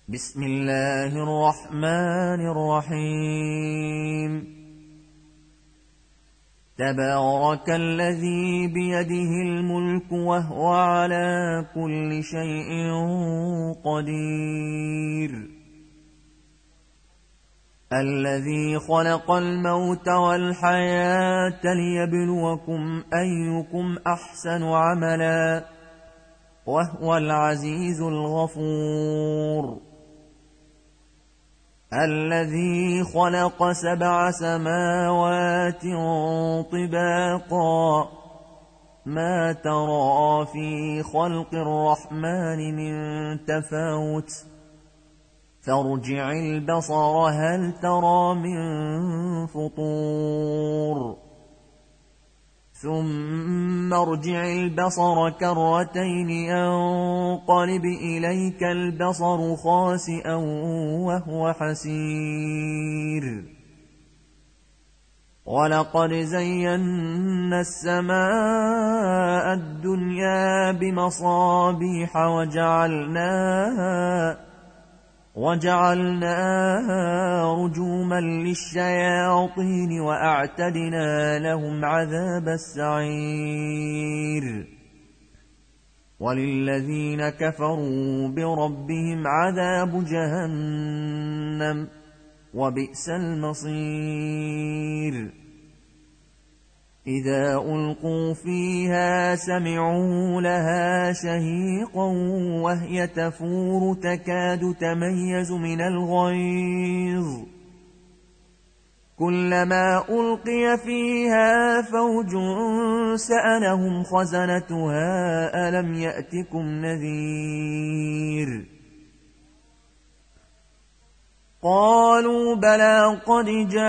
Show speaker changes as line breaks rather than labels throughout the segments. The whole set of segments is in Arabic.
بسم الله الرحمن الرحيم. تبارك الذي بيده الملك وهو على كل شيء قدير، الذي خلق الموت والحياة ليبلوكم أيكم أحسن عملا وهو العزيز الغفور، الذي خلق 7 سماوات طباقا ما ترى في خلق الرحمن من تفاوت فارجع البصر هل ترى من فطور ثم ارجع البصر كرتين ينقلب إليك البصر خاسئا وهو حسير، ولقد زينا السماء الدنيا بمصابيح وجعلناها رجوما للشياطين وأعتدنا لهم عذاب السعير، وللذين كفروا بربهم عذاب جهنم وبئس المصير. إذا ألقوا فيها سمعوا لها شهيقا وهي تفور تكاد تميز من الغيظ، كلما ألقي فيها فوج سألهم خزنتها ألم يأتكم نذير، قالوا بلى قد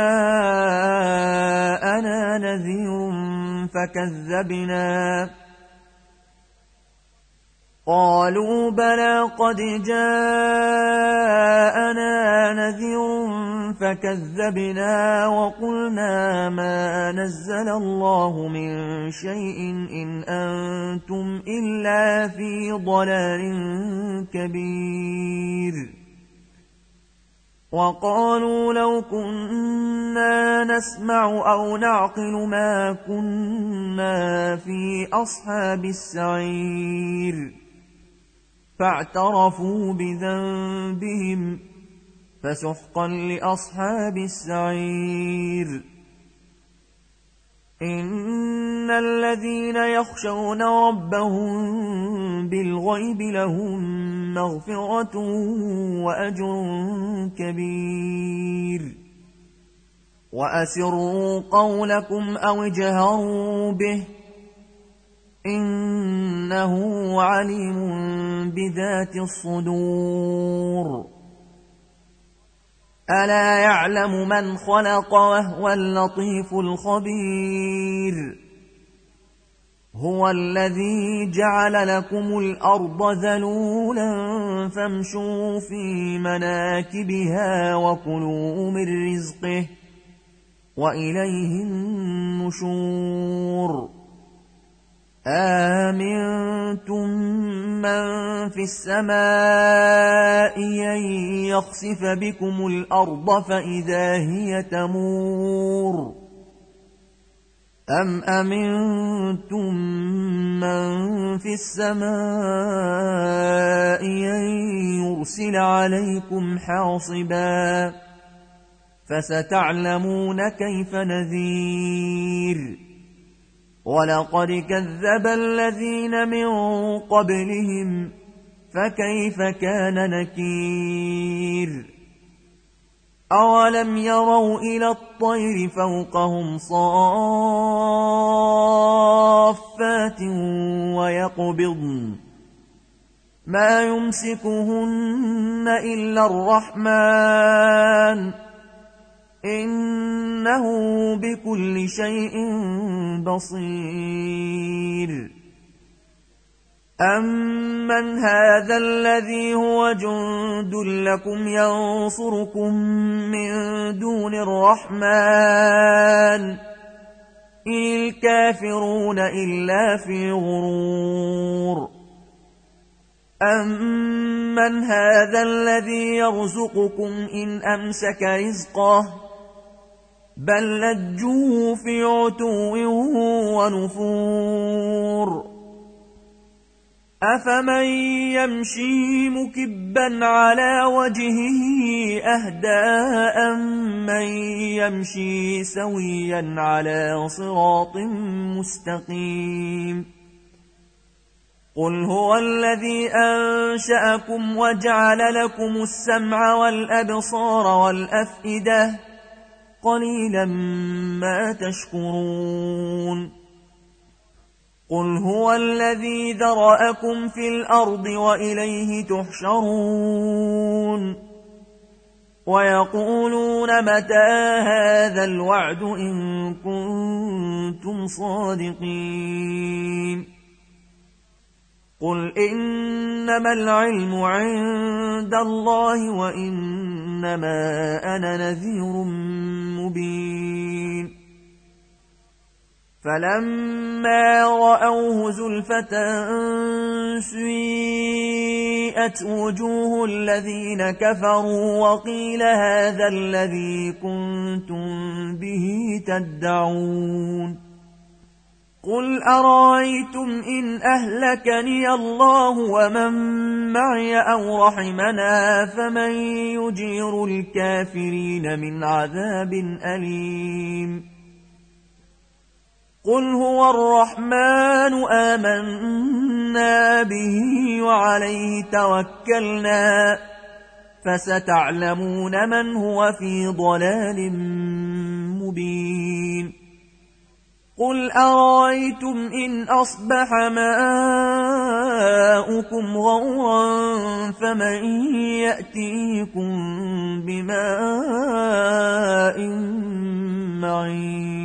جاءنا نذير فكذبنا وقلنا ما نزل الله من شيء إن أنتم إلا في ضلال كبير، وقالوا لو كنا نسمع أو نعقل ما كنا في أصحاب السعير، فاعترفوا بذنبهم فسحقا لأصحاب السعير. إن الذين يخشون ربهم بالغيب لهم مغفرة وأجر كبير، وأسروا قولكم أو اجهروا به إنه عليم بذات الصدور. ألا يعلم من خلق وهو اللطيف الخبير، هو الذي جعل لكم الأرض ذلولا فامشوا في مناكبها وكلوا من رزقه وإليه النشور. آمنتم من في السماء أن يخسف بكم الأرض فإذا هي تمور، أم أمنتم من في السماء أن يرسل عليكم حاصبا فستعلمون كيف نذير. ولقد كذب الذين من قبلهم فكيف كان نكير. أولم يروا إلى الطير فوقهم صافات ويقبضن ما يمسكهن إلا الرحمن إنه بكل شيء بصير. أمن هذا الذي هو جند لكم ينصركم من دون الرحمن إن الكافرون إلا في غرور. أَمَّنْ هَذَا الَّذِي يَرْزُقُكُمْ إِنْ أَمْسَكَ رِزْقَهُ بَل لَّجُّوا فِي عُتُوٍّ وَنُفُورٍ أَفَمَن يَمْشِي مُكِبًّا عَلَى وَجْهِهِ أَهْدَىٰ أَمَّن يَمْشِي سَوِيًّا عَلَى صِرَاطٍ مُّسْتَقِيمٍ قُلْ هُوَ الَّذِي أَنشَأَكُمْ وَجَعَلَ لَكُمُ السَّمْعَ وَالْأَبْصَارَ وَالْأَفْئِدَةَ قَلِيلًا مَا تَشْكُرُونَ قُلْ هُوَ الَّذِي ذَرَأَكُمْ فِي الْأَرْضِ وَإِلَيْهِ تُحْشَرُونَ وَيَقُولُونَ مَتَىٰ هَٰذَا الْوَعْدُ إِن كُنتُمْ صَادِقِينَ قُلْ إِنَّمَا الْعِلْمُ عِندَ اللَّهِ وَإِنَّمَا أَنَا نَذِيرٌ مُّبِينٌ فَلَمَّا رَأَوْهُ زُلْفَةً سِيئَتْ وُجُوهُ الَّذِينَ كَفَرُوا وَقِيلَ هَٰذَا الَّذِي كُنتُم بِهِ تَدَّعُونَ قُلْ أَرَأَيْتُمْ إِنْ أَهْلَكَنِيَ اللَّهُ وَمَن مَّعِيَ أَوْ رَحِمَنَا فَمَن يُجِيرُ الْكَافِرِينَ مِنْ عَذَابٍ أَلِيمٍ قُلْ هُوَ الرَّحْمَٰنُ آمَنَّا بِهِ وَعَلَيْهِ تَوَكَّلْنَا فَسَتَعْلَمُونَ مَنْ هُوَ فِي ضَلَالٍ مُّبِينٍ قُلْ أَرَأَيْتُمْ إِنْ أَصْبَحَ مَاؤُكُمْ غَوْرًا فَمَن يَأْتِيكُم بِمَاءٍ مَّعِينٍ